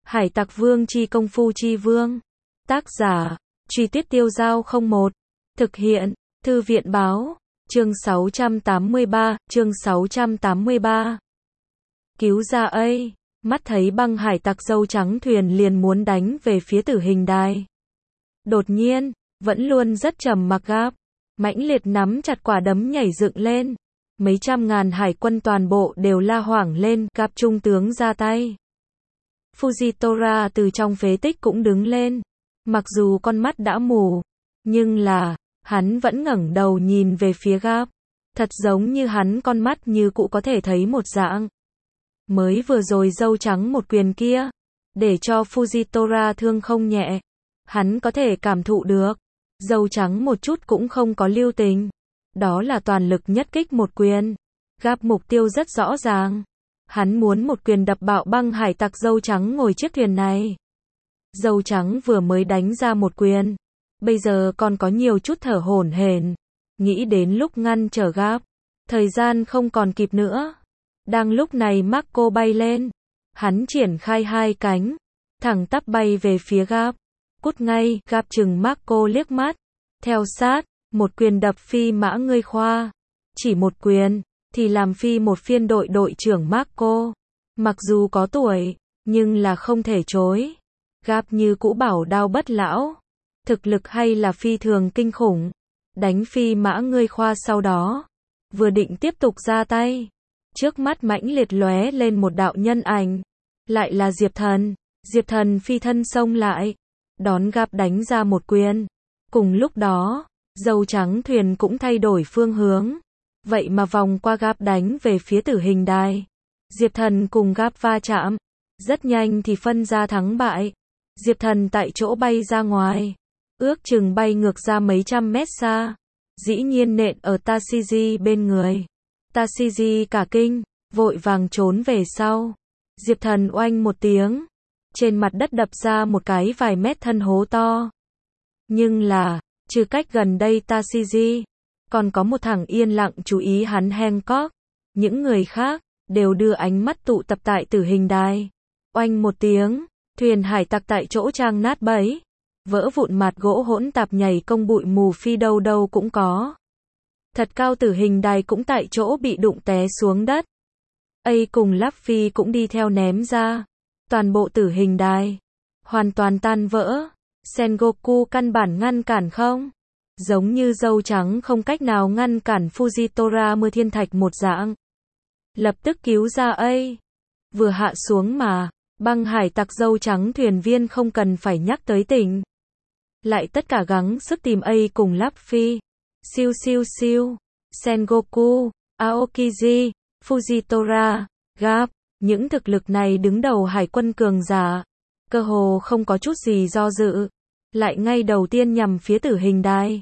Hải tặc vương chi công phu chi vương. Tác giả, Truy Tuyết Tiêu Giao 01. Thực hiện, Thư viện báo, chương 683. Cứu ra ấy, mắt thấy băng hải tặc dâu trắng thuyền liền muốn đánh về phía tử hình đài. Đột nhiên, vẫn luôn rất trầm mặc Gáp, mãnh liệt nắm chặt quả đấm nhảy dựng lên. Mấy trăm ngàn hải quân toàn bộ đều la hoảng lên, Gáp trung tướng ra tay. Fujitora từ trong phế tích cũng đứng lên. Mặc dù con mắt đã mù, nhưng là, hắn vẫn ngẩng đầu nhìn về phía Gáp. Thật giống như hắn con mắt như cũ có thể thấy một dạng. Mới vừa rồi dâu trắng một quyền kia, để cho Fujitora thương không nhẹ. Hắn có thể cảm thụ được, dâu trắng một chút cũng không có lưu tình. Đó là toàn lực nhất kích một quyền. Gáp mục tiêu rất rõ ràng. Hắn muốn một quyền đập bạo băng hải tặc dâu trắng ngồi chiếc thuyền này. Dâu trắng vừa mới đánh ra một quyền, bây giờ còn có nhiều chút thở hổn hển, nghĩ đến lúc ngăn trở Gáp, thời gian không còn kịp nữa. Đang lúc này Marco bay lên, hắn triển khai hai cánh, thẳng tắp bay về phía Gáp. Cút ngay, Gáp chừng Marco liếc mắt, theo sát, một quyền đập phi mã ngươi khoa. Chỉ một quyền, thì làm phi một phiên đội trưởng Marco. Mặc dù có tuổi, nhưng là không thể chối. Gáp như cũ bảo đao bất lão. Thực lực hay là phi thường kinh khủng. Đánh phi mã ngươi khoa sau đó. Vừa định tiếp tục ra tay. Trước mắt mãnh liệt lóe lên một đạo nhân ảnh. Lại là Diệp Thần. Diệp Thần phi thân xông lại. Đón Gáp đánh ra một quyền. Cùng lúc đó, dâu trắng thuyền cũng thay đổi phương hướng. Vậy mà vòng qua Gáp đánh về phía tử hình đài. Diệp Thần cùng Gáp va chạm. Rất nhanh thì phân ra thắng bại. Diệp Thần tại chỗ bay ra ngoài. Ước chừng bay ngược ra mấy trăm mét xa. Dĩ nhiên nện ở Tashiji bên người. Tashiji cả kinh, vội vàng trốn về sau. Diệp Thần oanh một tiếng. Trên mặt đất đập ra một cái vài mét thân hố to. Nhưng là, trừ cách gần đây Tashiji, còn có một thằng yên lặng chú ý hắn Hancock. Những người khác, đều đưa ánh mắt tụ tập tại tử hình đài. Oanh một tiếng, thuyền hải tặc tại chỗ trang nát bấy. Vỡ vụn mặt gỗ hỗn tạp nhảy công bụi mù phi đâu đâu cũng có. Thật cao tử hình đài cũng tại chỗ bị đụng té xuống đất. Cùng Luffy cũng đi theo ném ra. Toàn bộ tử hình đài hoàn toàn tan vỡ. Sengoku căn bản ngăn cản không. Giống như dâu trắng không cách nào ngăn cản Fujitora mưa thiên thạch một dạng. Lập tức cứu ra vừa hạ xuống mà. Băng hải tặc dâu trắng thuyền viên không cần phải nhắc tới tỉnh. Lại tất cả gắng sức tìm cùng Luffy. Siêu siêu siêu. Sengoku, Aokiji, Fujitora, Gáp. Những thực lực này đứng đầu hải quân cường giả. Cơ hồ không có chút gì do dự. Lại ngay đầu tiên nhằm phía tử hình đài.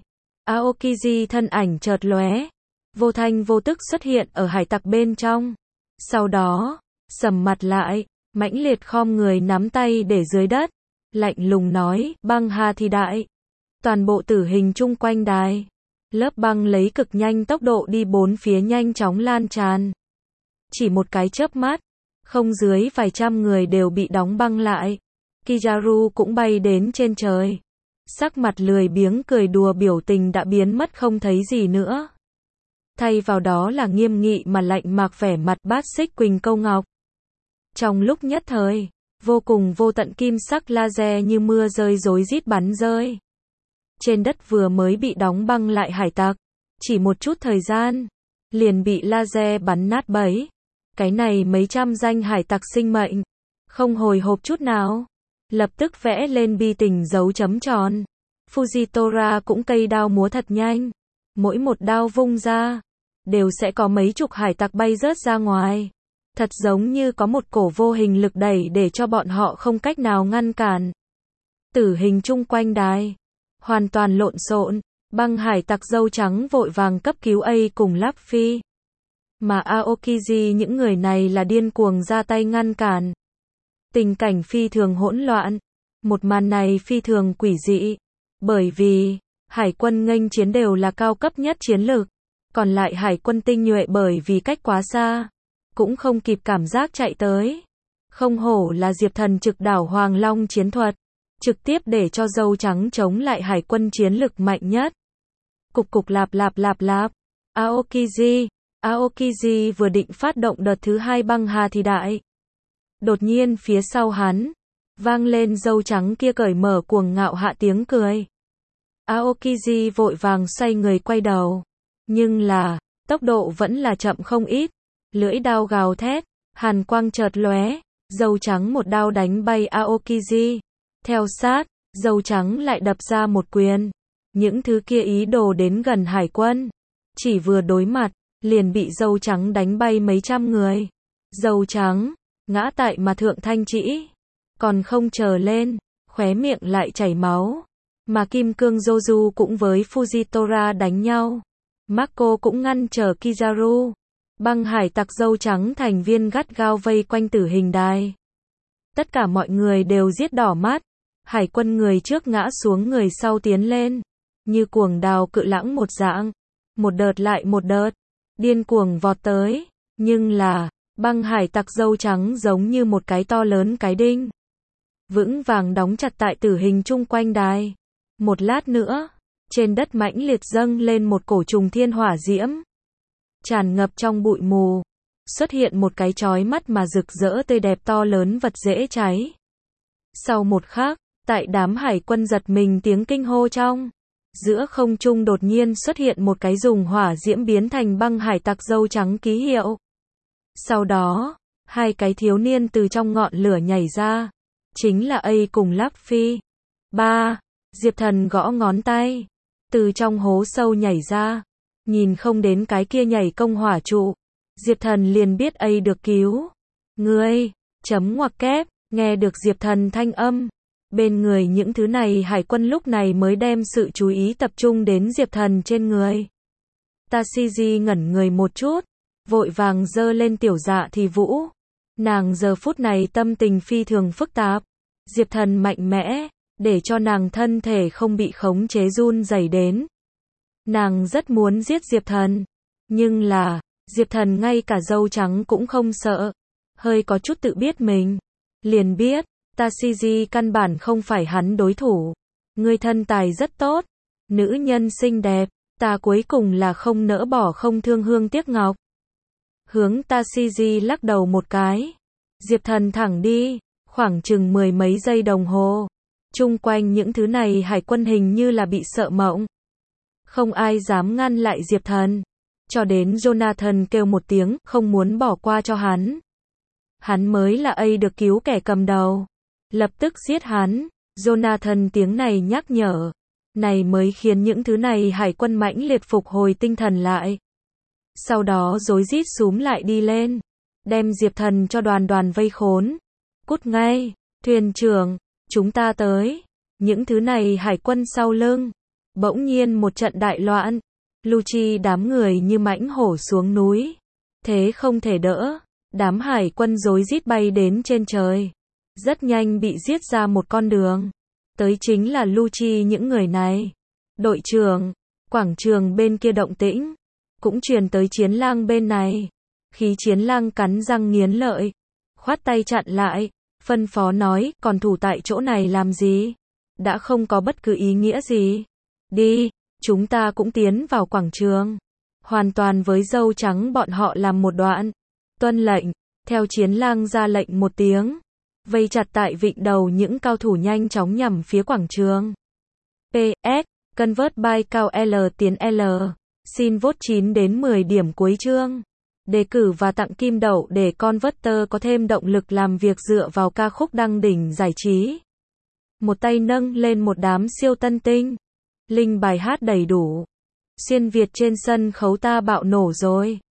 Aokiji thân ảnh chợt lóe. Vô thanh vô tức xuất hiện ở hải tặc bên trong. Sau đó, sầm mặt lại. Mãnh liệt khom người nắm tay để dưới đất. Lạnh lùng nói, băng hà thì đại. Toàn bộ tử hình chung quanh đài. Lớp băng lấy cực nhanh tốc độ đi bốn phía nhanh chóng lan tràn. Chỉ một cái chớp mắt, không dưới vài trăm người đều bị đóng băng lại. Kizaru cũng bay đến trên trời. Sắc mặt lười biếng cười đùa biểu tình đã biến mất không thấy gì nữa. Thay vào đó là nghiêm nghị mà lạnh mạc vẻ mặt Bát Xích Quỳnh Câu Ngọc. Trong lúc nhất thời, vô cùng vô tận kim sắc laser như mưa rơi rối rít bắn rơi. Trên đất vừa mới bị đóng băng lại hải tặc, chỉ một chút thời gian, liền bị laser bắn nát bấy. Cái này mấy trăm danh hải tặc sinh mệnh, không hồi hộp chút nào, lập tức vẽ lên bi tình dấu chấm tròn. Fujitora cũng cây đao múa thật nhanh, mỗi một đao vung ra, đều sẽ có mấy chục hải tặc bay rớt ra ngoài. Thật giống như có một cổ vô hình lực đẩy để cho bọn họ không cách nào ngăn cản. Tử hình chung quanh đài hoàn toàn lộn xộn. Băng hải tặc dâu trắng vội vàng cấp cứu cùng Luffy. Mà Aokiji những người này là điên cuồng ra tay ngăn cản. Tình cảnh phi thường hỗn loạn. Một màn này phi thường quỷ dị. Bởi vì, hải quân nghênh chiến đều là cao cấp nhất chiến lược. Còn lại hải quân tinh nhuệ bởi vì cách quá xa, cũng không kịp cảm giác chạy tới. Không hổ là Diệp Thần trực đảo Hoàng Long chiến thuật, trực tiếp để cho dâu trắng chống lại hải quân chiến lực mạnh nhất. Cục cục lạp lạp lạp lạp. Aokiji vừa định phát động đợt thứ 2 băng hà thì đại. Đột nhiên phía sau hắn, vang lên dâu trắng kia cởi mở cuồng ngạo hạ tiếng cười. Aokiji vội vàng xoay người quay đầu. Nhưng là, tốc độ vẫn là chậm không ít. Lưỡi đao gào thét, hàn quang chợt lóe, dâu trắng một đao đánh bay Aokiji. Theo sát, dâu trắng lại đập ra một quyền. Những thứ kia ý đồ đến gần hải quân, chỉ vừa đối mặt, liền bị dâu trắng đánh bay mấy trăm người. Dâu trắng, ngã tại mà thượng thanh trĩ. Còn không chờ lên, khóe miệng lại chảy máu. Mà Kim Cương Joju cũng với Fujitora đánh nhau. Marco cũng ngăn trở Kizaru. Băng hải tặc dâu trắng thành viên gắt gao vây quanh tử hình đài. Tất cả mọi người đều giết đỏ mắt. Hải quân người trước ngã xuống người sau tiến lên. Như cuồng đào cự lãng một dạng. Một đợt lại một đợt. Điên cuồng vọt tới. Nhưng là, băng hải tặc dâu trắng giống như một cái to lớn cái đinh. Vững vàng đóng chặt tại tử hình chung quanh đài. Một lát nữa, trên đất mãnh liệt dâng lên một cổ trùng thiên hỏa diễm. Tràn ngập trong bụi mù. Xuất hiện một cái chói mắt mà rực rỡ tươi đẹp to lớn vật dễ cháy. Sau một khắc, tại đám hải quân giật mình tiếng kinh hô trong. Giữa không trung đột nhiên xuất hiện một cái dùng hỏa diễm biến thành băng hải tặc dâu trắng ký hiệu. Sau đó, hai cái thiếu niên từ trong ngọn lửa nhảy ra. Chính là A cùng Luffy. 3. Diệp Thần gõ ngón tay. Từ trong hố sâu nhảy ra. Nhìn không đến cái kia nhảy công hỏa trụ. Diệp Thần liền biết A được cứu. Ngươi, chấm ngoặc kép, nghe được Diệp Thần thanh âm. Bên người những thứ này hải quân lúc này mới đem sự chú ý tập trung đến Diệp Thần trên người. Tashiji ngẩn người một chút. Vội vàng giơ lên tiểu dạ thì vũ. Nàng giờ phút này tâm tình phi thường phức tạp. Diệp Thần mạnh mẽ, để cho nàng thân thể không bị khống chế run rẩy đến. Nàng rất muốn giết Diệp Thần. Nhưng là, Diệp Thần ngay cả dâu trắng cũng không sợ. Hơi có chút tự biết mình. Liền biết, Tashiji căn bản không phải hắn đối thủ. Ngươi thân tài rất tốt. Nữ nhân xinh đẹp. Ta cuối cùng là không nỡ bỏ không thương hương tiếc ngọc. Hướng Tashiji lắc đầu một cái. Diệp Thần thẳng đi. Khoảng chừng 10 mấy giây đồng hồ. Chung quanh những thứ này hải quân hình như là bị sợ mộng. Không ai dám ngăn lại Diệp Thần. Cho đến Jonathan kêu một tiếng, không muốn bỏ qua cho hắn. Hắn mới là A được cứu kẻ cầm đầu. Lập tức giết hắn. Jonathan tiếng này nhắc nhở. Này mới khiến những thứ này hải quân mãnh liệt phục hồi tinh thần lại. Sau đó rối rít xúm lại đi lên. Đem Diệp Thần cho đoàn đoàn vây khốn. Cút ngay, thuyền trưởng, chúng ta tới. Những thứ này hải quân sau lưng. Bỗng nhiên một trận đại loạn. Lucci đám người như mãnh hổ xuống núi. Thế không thể đỡ. Đám hải quân rối rít bay đến trên trời. Rất nhanh bị giết ra một con đường. Tới chính là Lucci những người này. Đội trưởng, quảng trường bên kia động tĩnh. Cũng truyền tới Chiến Lang bên này. Khí Chiến Lang cắn răng nghiến lợi. Khoát tay chặn lại. Phân phó nói, còn thủ tại chỗ này làm gì? Đã không có bất cứ ý nghĩa gì. Đi, chúng ta cũng tiến vào quảng trường. Hoàn toàn với dâu trắng bọn họ làm một đoạn. Tuân lệnh, theo Chiến Lang ra lệnh một tiếng. Vây chặt tại vịnh đầu những cao thủ nhanh chóng nhằm phía quảng trường. PS, Convert by cao L tiến L. Xin vote 9 đến 10 điểm cuối chương. Đề cử và tặng kim đậu để Converter có thêm động lực làm việc dựa vào ca khúc đăng đỉnh giải trí. Một tay nâng lên một đám siêu tân tinh. Link bài hát đầy đủ. Xuyên Việt trên sân khấu ta bạo nổ rồi.